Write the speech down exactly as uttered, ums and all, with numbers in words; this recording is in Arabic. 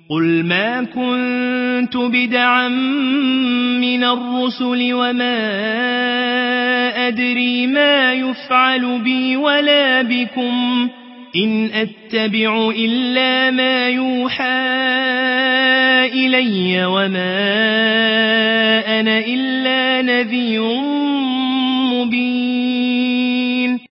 قل ما كنت بدعا من الرسل وما أدري ما يفعل بي ولا بكم إن أتبع إلا ما يوحى إلي وما أنا إلا نذير مبين